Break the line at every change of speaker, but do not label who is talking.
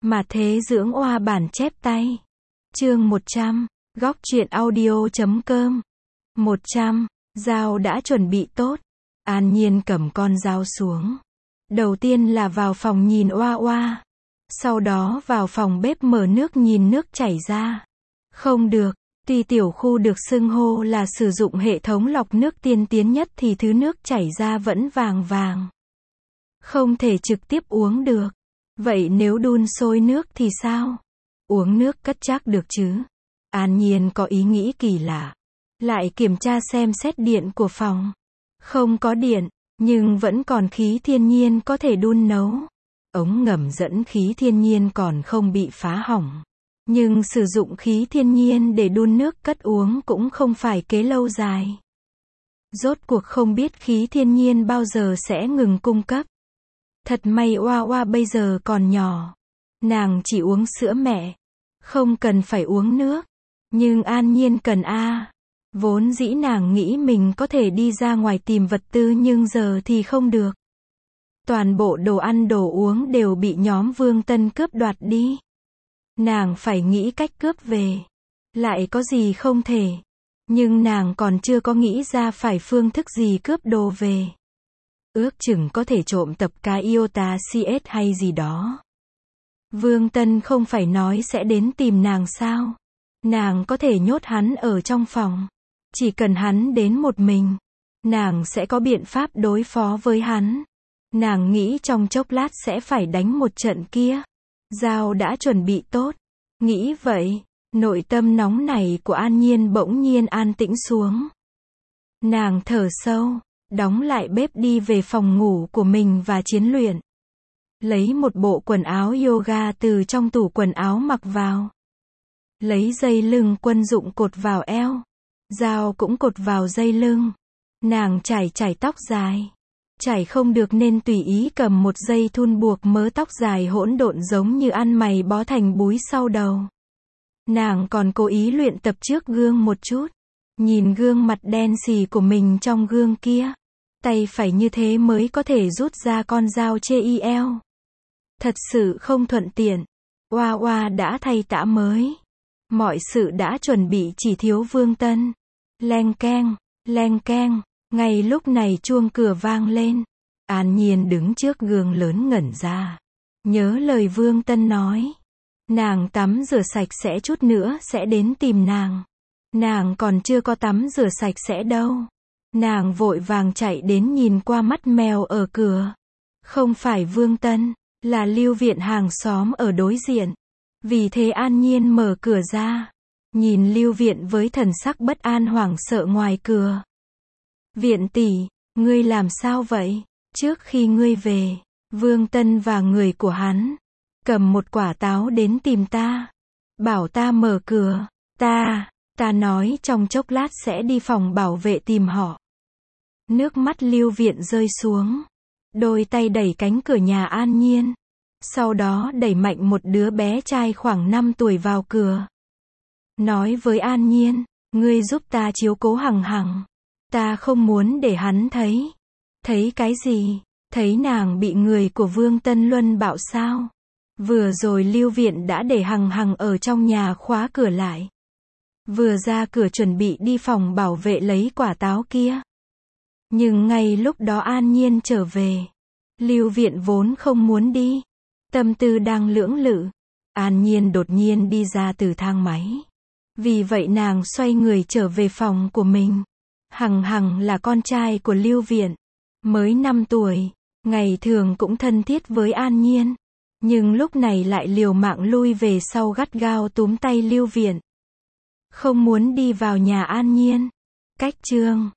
Mà thế dưỡng oa bản chép tay. Chương 100. Góc truyện audio.com. 100. Dao đã chuẩn bị tốt. An Nhiên cầm con dao xuống. Đầu tiên là vào phòng nhìn oa oa. Sau đó vào phòng bếp mở nước nhìn nước chảy ra. Không được, tuy tiểu khu được xưng hô là sử dụng hệ thống lọc nước tiên tiến nhất thì thứ nước chảy ra vẫn vàng vàng. Không thể trực tiếp uống được. Vậy nếu đun sôi nước thì sao? Uống nước cất chắc được chứ? An Nhiên có ý nghĩ kỳ lạ. Lại kiểm tra xem xét điện của phòng. Không có điện, nhưng vẫn còn khí thiên nhiên có thể đun nấu. Ống ngầm dẫn khí thiên nhiên còn không bị phá hỏng. Nhưng sử dụng khí thiên nhiên để đun nước cất uống cũng không phải kế lâu dài. Rốt cuộc không biết khí thiên nhiên bao giờ sẽ ngừng cung cấp. Thật may oa oa bây giờ còn nhỏ. Nàng chỉ uống sữa mẹ. Không cần phải uống nước. Nhưng An Nhiên cần a. Vốn dĩ nàng nghĩ mình có thể đi ra ngoài tìm vật tư nhưng giờ thì không được. Toàn bộ đồ ăn đồ uống đều bị nhóm Vương Tân cướp đoạt đi. Nàng phải nghĩ cách cướp về. Lại có gì không thể. Nhưng nàng còn chưa có nghĩ ra phải phương thức gì cướp đồ về. Ước chừng có thể trộm tập cái Iota CS hay gì đó. Vương Tân không phải nói sẽ đến tìm nàng sao? Nàng có thể nhốt hắn ở trong phòng. Chỉ cần hắn đến một mình, nàng sẽ có biện pháp đối phó với hắn. Nàng nghĩ trong chốc lát sẽ phải đánh một trận kia. Dao đã chuẩn bị tốt. Nghĩ vậy, nội tâm nóng này của An Nhiên bỗng nhiên an tĩnh xuống. Nàng thở sâu, đóng lại bếp đi về phòng ngủ của mình và chiến luyện. Lấy một bộ quần áo yoga từ trong tủ quần áo mặc vào. Lấy dây lưng quân dụng cột vào eo. Dao cũng cột vào dây lưng. Nàng chải tóc dài. Chải không được nên tùy ý cầm một dây thun buộc mớ tóc dài hỗn độn giống như ăn mày bó thành búi sau đầu. Nàng còn cố ý luyện tập trước gương một chút. Nhìn gương mặt đen xì của mình trong gương kia. Tay phải như thế mới có thể rút ra con dao chê y eo. Thật sự không thuận tiện. Oa oa đã thay tã mới. Mọi sự đã chuẩn bị chỉ thiếu Vương Tân. Leng keng. Ngay lúc này chuông cửa vang lên. An Nhiên đứng trước gương lớn ngẩn ra. Nhớ lời Vương Tân nói. Nàng tắm rửa sạch sẽ chút nữa sẽ đến tìm nàng. Nàng còn chưa có tắm rửa sạch sẽ đâu. Nàng vội vàng chạy đến nhìn qua mắt mèo ở cửa. Không phải Vương Tân, là Lưu Viện hàng xóm ở đối diện. Vì thế An Nhiên mở cửa ra. Nhìn Lưu Viện với thần sắc bất an hoảng sợ ngoài cửa. Viện tỷ, ngươi làm sao vậy? Trước khi ngươi về, Vương Tân và người của hắn cầm một quả táo đến tìm ta. Bảo ta mở cửa. Ta nói trong chốc lát sẽ đi phòng bảo vệ tìm họ. Nước mắt Lưu Viện rơi xuống. Đôi tay đẩy cánh cửa nhà An Nhiên. Sau đó đẩy mạnh một đứa bé trai khoảng 5 tuổi vào cửa. Nói với An Nhiên, ngươi giúp ta chiếu cố Hằng Hằng. Ta không muốn để hắn thấy. Thấy cái gì? Thấy nàng bị người của Vương Tân Luân bạo sao? Vừa rồi Lưu Viện đã để Hằng Hằng ở trong nhà khóa cửa lại. Vừa ra cửa chuẩn bị đi phòng bảo vệ lấy quả táo kia. Nhưng ngay lúc đó An Nhiên trở về. Lưu Viện vốn không muốn đi. Tâm tư đang lưỡng lự. An Nhiên đột nhiên đi ra từ thang máy. Vì vậy nàng xoay người trở về phòng của mình. Hằng Hằng là con trai của Lưu Viện. Mới 5 tuổi. Ngày thường cũng thân thiết với An Nhiên. Nhưng lúc này lại liều mạng lui về sau gắt gao túm tay Lưu Viện. Không muốn đi vào nhà An Nhiên. Cách chương